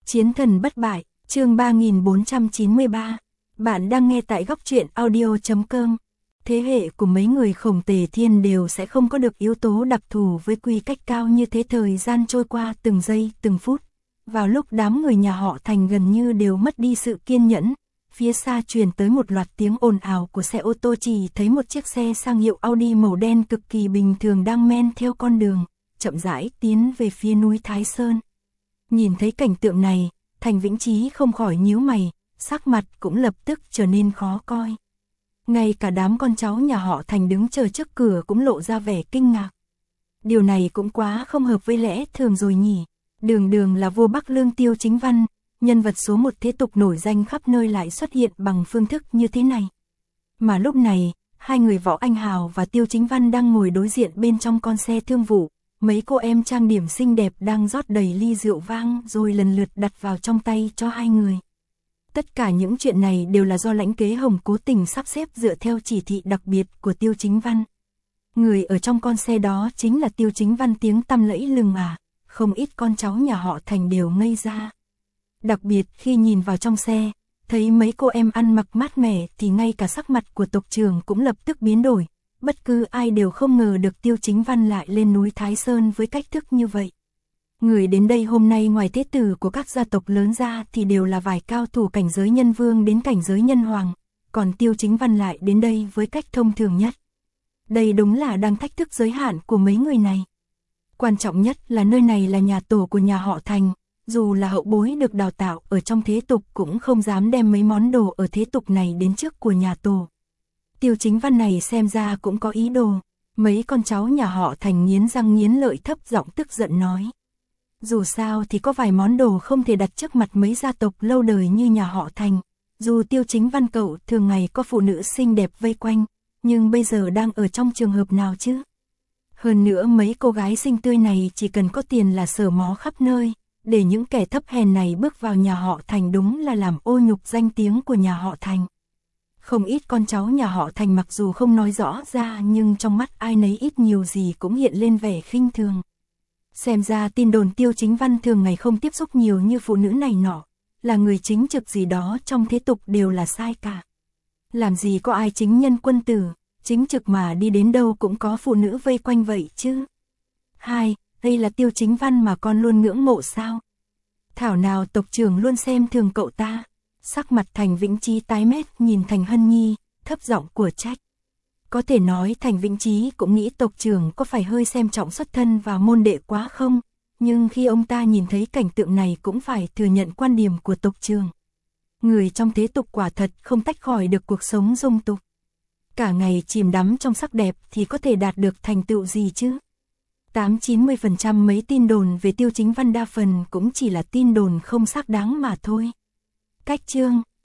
Chiến thần bất bại, chương 3493. Bạn đang nghe tại góc truyện audio.com. Thế hệ của mấy người Khổng Tề Thiên đều sẽ không có được yếu tố đặc thù với quy cách cao như thế. Thời gian trôi qua từng giây từng phút. Vào lúc đám người nhà họ Thành gần như đều mất đi sự kiên nhẫn, phía xa truyền tới một loạt tiếng ồn ào của xe ô tô. Chỉ thấy một chiếc xe sang hiệu Audi màu đen cực kỳ bình thường đang men theo con đường, chậm rãi tiến về phía núi Thái Sơn. Nhìn thấy cảnh tượng này, Thành Vĩnh Chí không khỏi nhíu mày, sắc mặt cũng lập tức trở nên khó coi. Ngay cả đám con cháu nhà họ Thành đứng chờ trước cửa cũng lộ ra vẻ kinh ngạc. Điều này cũng quá không hợp với lẽ thường rồi nhỉ. Đường đường là vua Bắc Lương Tiêu Chính Văn, nhân vật số một thế tục nổi danh khắp nơi lại xuất hiện bằng phương thức như thế này. Mà lúc này, hai người Võ Anh Hào và Tiêu Chính Văn đang ngồi đối diện bên trong con xe thương vụ. Mấy cô em trang điểm xinh đẹp đang rót đầy ly rượu vang rồi lần lượt đặt vào trong tay cho hai người. Tất cả những chuyện này đều là do Lãnh Kế Hồng cố tình sắp xếp dựa theo chỉ thị đặc biệt của Tiêu Chính Văn. Người ở trong con xe đó chính là Tiêu Chính Văn, tiếng tăm lẫy lừng à, không ít con cháu nhà họ Thành đều ngây ra. Đặc biệt khi nhìn vào trong xe, thấy mấy cô em ăn mặc mát mẻ thì ngay cả sắc mặt của tộc trưởng cũng lập tức biến đổi. Bất cứ ai đều không ngờ được Tiêu Chính Văn lại lên núi Thái Sơn với cách thức như vậy. Người đến đây hôm nay ngoài thế tử của các gia tộc lớn ra thì đều là vài cao thủ cảnh giới nhân vương đến cảnh giới nhân hoàng, còn Tiêu Chính Văn lại đến đây với cách thông thường nhất. Đây đúng là đang thách thức giới hạn của mấy người này. Quan trọng nhất là nơi này là nhà tổ của nhà họ Thành, dù là hậu bối được đào tạo ở trong thế tục cũng không dám đem mấy món đồ ở thế tục này đến trước của nhà tổ. Tiêu Chính Văn này xem ra cũng có ý đồ. Mấy con cháu nhà họ Thành nghiến răng nghiến lợi thấp giọng tức giận nói. Dù sao thì có vài món đồ không thể đặt trước mặt mấy gia tộc lâu đời như nhà họ Thành. Dù Tiêu Chính Văn cậu thường ngày có phụ nữ xinh đẹp vây quanh, nhưng bây giờ đang ở trong trường hợp nào chứ? Hơn nữa mấy cô gái xinh tươi này chỉ cần có tiền là sờ mó khắp nơi, để những kẻ thấp hèn này bước vào nhà họ Thành đúng là làm ô nhục danh tiếng của nhà họ Thành. Không ít con cháu nhà họ Thành mặc dù không nói rõ ra nhưng trong mắt ai nấy ít nhiều gì cũng hiện lên vẻ khinh thường. Xem ra tin đồn Tiêu Chính Văn thường ngày không tiếp xúc nhiều như phụ nữ này nọ, là người chính trực gì đó trong thế tục đều là sai cả. Làm gì có ai chính nhân quân tử, chính trực mà đi đến đâu cũng có phụ nữ vây quanh vậy chứ. Đây là Tiêu Chính Văn mà con luôn ngưỡng mộ sao? Thảo nào tộc trưởng luôn xem thường cậu ta. Sắc mặt Thành Vĩnh Chí tái mét nhìn Thành Hân Nhi, thấp giọng của trách. Có thể nói Thành Vĩnh Chí cũng nghĩ tộc trưởng có phải hơi xem trọng xuất thân và môn đệ quá không, nhưng khi ông ta nhìn thấy cảnh tượng này cũng phải thừa nhận quan điểm của tộc trưởng. Người trong thế tục quả thật không tách khỏi được cuộc sống dung tục. Cả ngày chìm đắm trong sắc đẹp thì có thể đạt được thành tựu gì chứ? 80-90% mấy tin đồn về Tiêu Chính Văn đa phần cũng chỉ là tin đồn không xác đáng mà thôi. Cách chương,